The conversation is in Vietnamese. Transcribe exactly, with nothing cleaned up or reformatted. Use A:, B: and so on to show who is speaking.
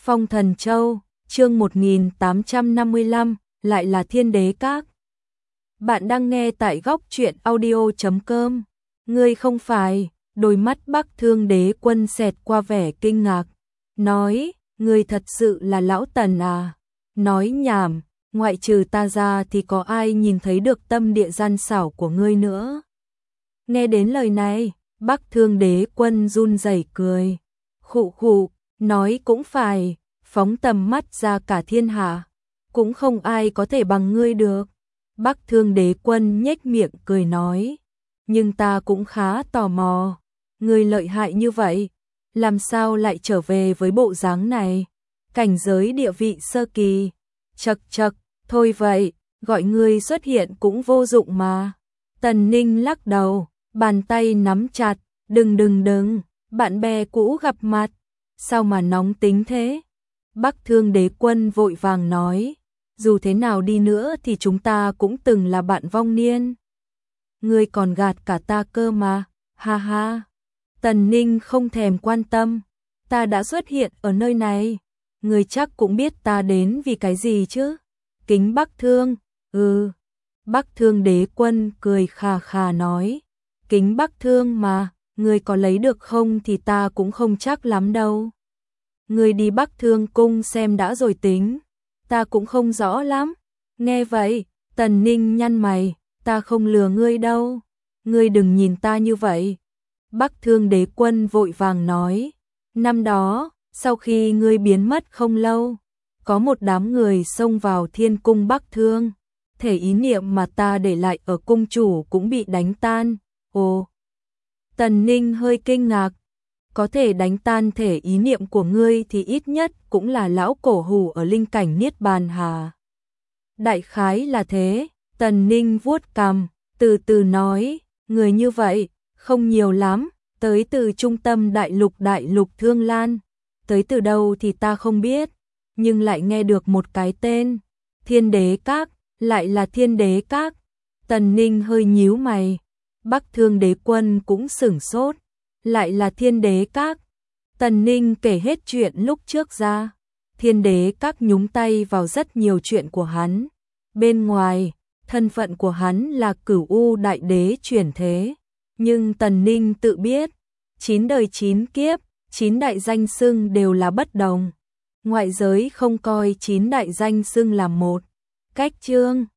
A: Phong Thần Châu, chương một nghìn tám trăm năm mươi lăm, lại là Thiên Đế Các. Bạn đang nghe tại góc truyện audio chấm com. Ngươi không phải, đôi mắt Bắc Thương Đế Quân xẹt qua vẻ kinh ngạc, nói, ngươi thật sự là lão Tần à? Nói nhảm, ngoại trừ ta ra thì có ai nhìn thấy được tâm địa gian xảo của ngươi nữa. Nghe đến lời này, Bắc Thương Đế Quân run rẩy cười, khụ khụ, nói cũng phải, phóng tầm mắt ra cả thiên hạ, cũng không ai có thể bằng ngươi được. Bắc Thương Đế Quân nhếch miệng cười nói, nhưng ta cũng khá tò mò, ngươi lợi hại như vậy, làm sao lại trở về với bộ dáng này? Cảnh giới địa vị sơ kỳ. Chậc chậc, thôi vậy, gọi ngươi xuất hiện cũng vô dụng mà. Tần Ninh lắc đầu, bàn tay nắm chặt, đừng đừng đừng, bạn bè cũ gặp mặt, sao mà nóng tính thế? Bắc Thương Đế Quân vội vàng nói, dù thế nào đi nữa thì chúng ta cũng từng là bạn vong niên. Ngươi còn gạt cả ta cơ mà, ha ha. Tần Ninh không thèm quan tâm, ta đã xuất hiện ở nơi này, ngươi chắc cũng biết ta đến vì cái gì chứ? Kính Bắc Thương, ừ. Bắc Thương Đế Quân cười khà khà nói, kính Bắc Thương mà, ngươi có lấy được không thì ta cũng không chắc lắm đâu. Ngươi đi Bắc Thương cung xem đã rồi tính, ta cũng không rõ lắm. Nghe vậy, Tần Ninh nhăn mày, ta không lừa ngươi đâu, ngươi đừng nhìn ta như vậy. Bắc Thương Đế Quân vội vàng nói, năm đó, sau khi ngươi biến mất không lâu, có một đám người xông vào thiên cung Bắc Thương, thể ý niệm mà ta để lại ở cung chủ cũng bị đánh tan. Ồ, Tần Ninh hơi kinh ngạc, có thể đánh tan thể ý niệm của ngươi thì ít nhất cũng là lão cổ hủ ở linh cảnh Niết Bàn hà. Đại khái là thế, Tần Ninh vuốt cằm, từ từ nói, người như vậy, không nhiều lắm, tới từ trung tâm đại lục đại lục Thương Lan, tới từ đâu thì ta không biết, nhưng lại nghe được một cái tên, Thiên Đế Các, lại là Thiên Đế Các. Tần Ninh hơi nhíu mày, Bắc Thương Đế Quân cũng sửng sốt, lại là Thiên Đế Các. Tần Ninh kể hết chuyện lúc trước ra, Thiên Đế Các nhúng tay vào rất nhiều chuyện của hắn. Bên ngoài, thân phận của hắn là Cửu U Đại Đế chuyển thế, nhưng Tần Ninh tự biết, chín đời chín kiếp, chín đại danh xưng đều là bất đồng. Ngoại giới không coi chín đại danh xưng là một cách chương.